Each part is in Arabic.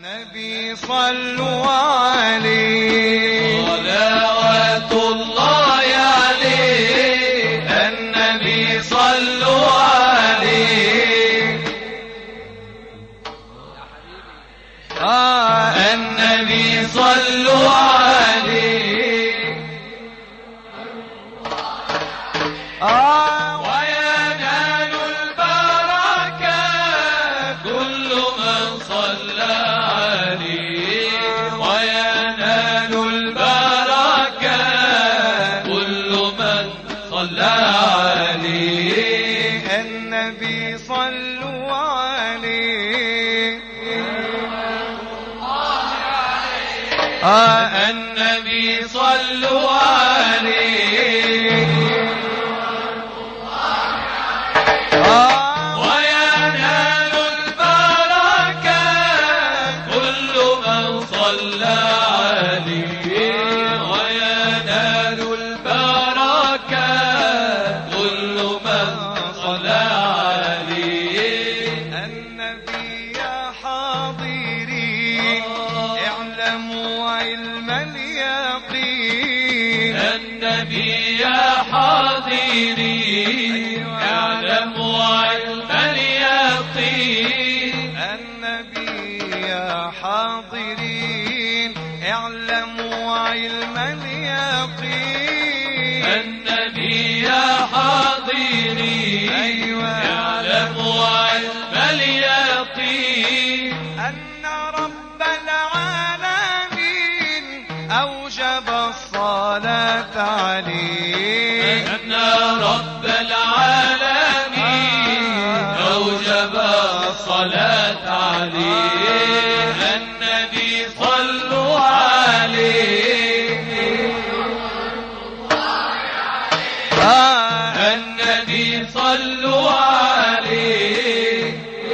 النبي صلوا عليه صلوات الله عليه. النبي صلوا عليه. النبي صلوا عليه. وينال البركة كل من صلى عليه. وينال البركة كل من صلى عليه. النبي صلوا عليه النبي صلوا عليه. وينال البركة كل من صلى عليه. وينال البركة كل من صلى عليه. النبي يا حاضرين اعلموا علم اليقين. النبي يا حاضرين اعلموا علم اليقين. النبي يا حاضرين اعلموا علم اليقين. النبي يا حاضرين اعلموا علم اليقين. أن رب العالمين أوجب الصلاة عليه. أن رب العالمين أوجب الصلاة عليه. النبي صلوا عليه. النبي صلوا عليه.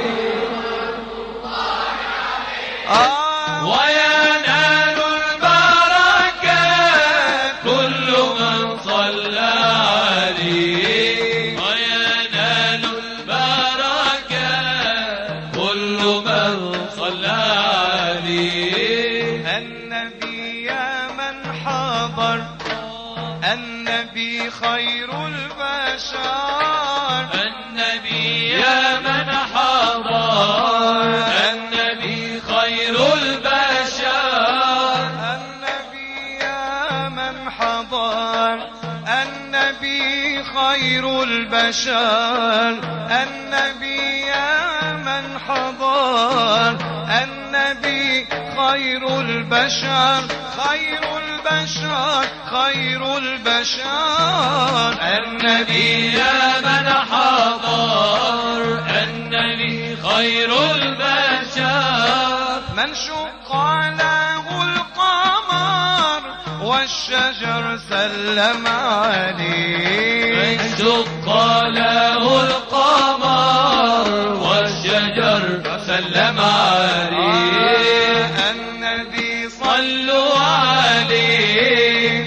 وينال البركة كل من صلى عليه. وينال البركة كل من صلى عليه. النبي يا من حضر النبي خير البشر. النبي يا من حضر. النبي خير البشر. النبي يا من حضر النبي خير البشر. النبي يا من حضر النبي خير البشر. خير البشر خير البشر. النبي يا من حضر. النبي خير البشر. من شق له القمر والشجر سلم عليه. من شق له القمر والشجر سلم عليه. النبي صلوا عليه.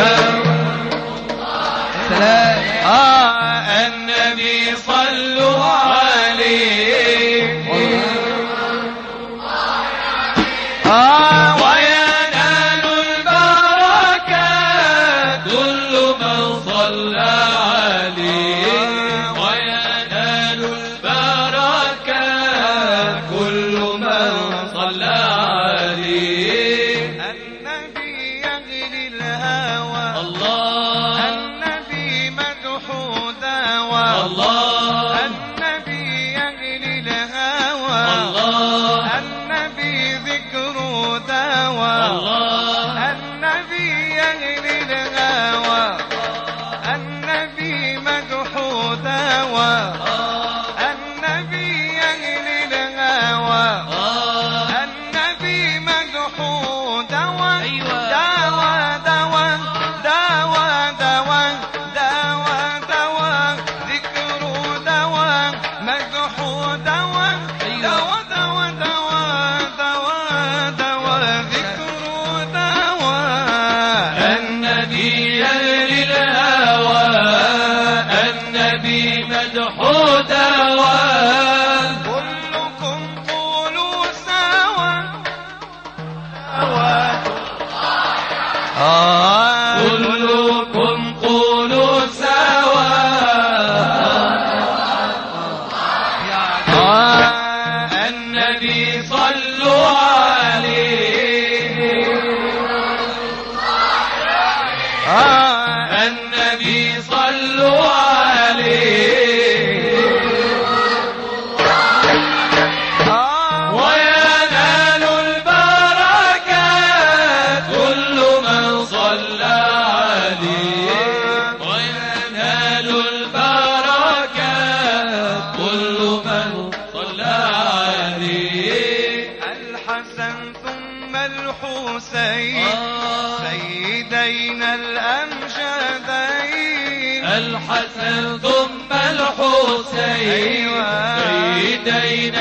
النبي صلوا عليه. وينال البركة كل من صلى عليه. وينال البركة كل من صلى عليه. النبي يغلي الهوى. الله. النبي مدحو داوى. الله. النبي يغلي الهوى. الله. النبي ذكر صلوا عليه النبي صلوا عليه وينال البركات كل من صلى عليه وينال البركات كل من صلى عليه الحسن ثم الحسين سيدينا الأمجدين الحسن ثم الحسين سيدينا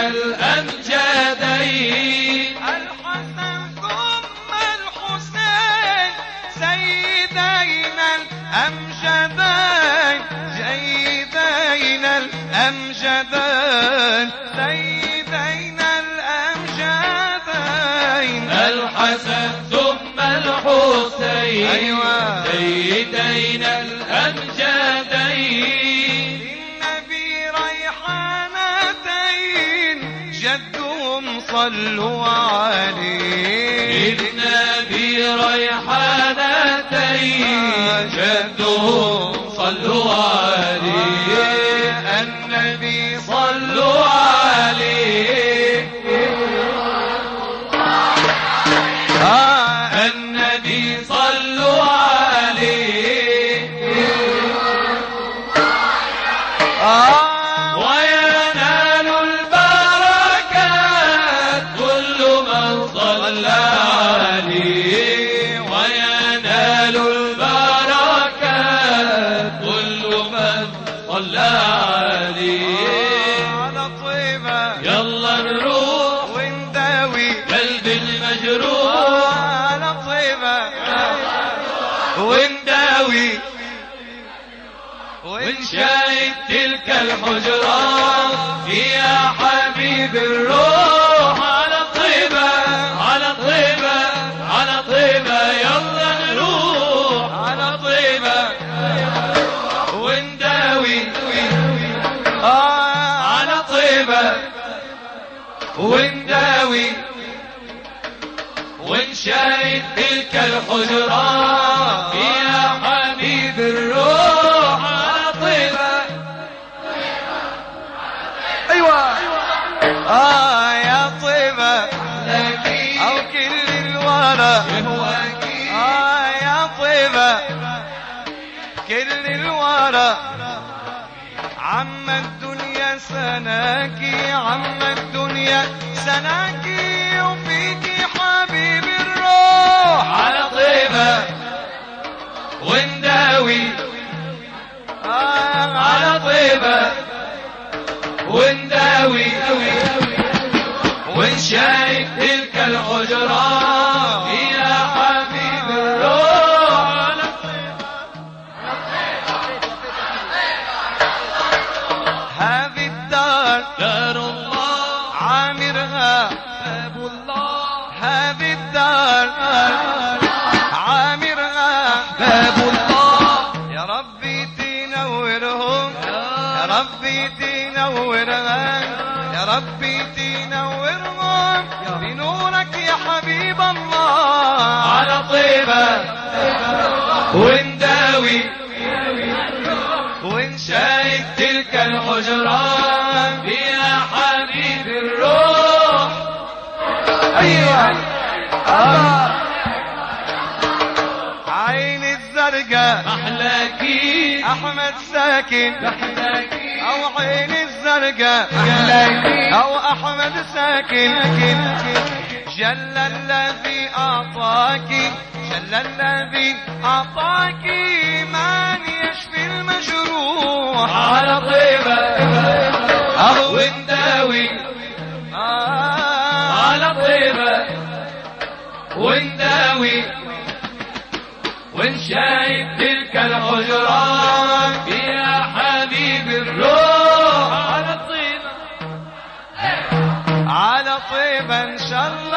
الأمجدين الحسن ثم الحسين سيدينا الأمجدين سيدينا الأمجدين سيدينا الأمجدين الحسن ثم الحسين سيدينا الأمجدين للنبي ريحانتين جدهم صلوا عليه للنبي ريحانتين جدهم صلوا عليه النبي صلوا عليه النبي صلوا عليه وينال البركات كل من صلى عليه وينال البركات كل من صلى عليه على طيبة يلا نروح ونداوي قلب المجروح على طيبة ونداوي ونشاهد تلك الحجرات يا حبيب الروح على طيبة على طيبة على طيبة يلا نروح على طيبة ونداوي على طيبة ونداوي ونشاهد تلك الحجرات يا حبيب الروح على طيبة ايوه يا طيبة او كل الورى يا طيبة كل الورى عم الدنيا سناكي عم الدنيا سناكي وفيكي حبيب الروح على طيبة ونداوي على طيبة ونداوي ونشاهد تلك الحجرات يا حبيب الروح على هذه الدار دار الله عامرها باب الله هذه الدار عامرها باب الله يا ربي تنورهم يا ربي تنورها يا ربي تنورهم بنورك يا حبيب الله على طيبة ونداوي ونشاهد تلك الحجرات يا حبيب الروح ايوه عين الزرقاء محلاكي احمد ساكن محلاكي او عين الزرقاء او احمد ساكن جل الذي اعطاك جل الذي اعطاك من يشفي المجروح على طيبة ونداوي على طيبة ونداوي ونشاهد تلك الحجرات يا حبيب الروح على طيبة على طيبة ان شاء الله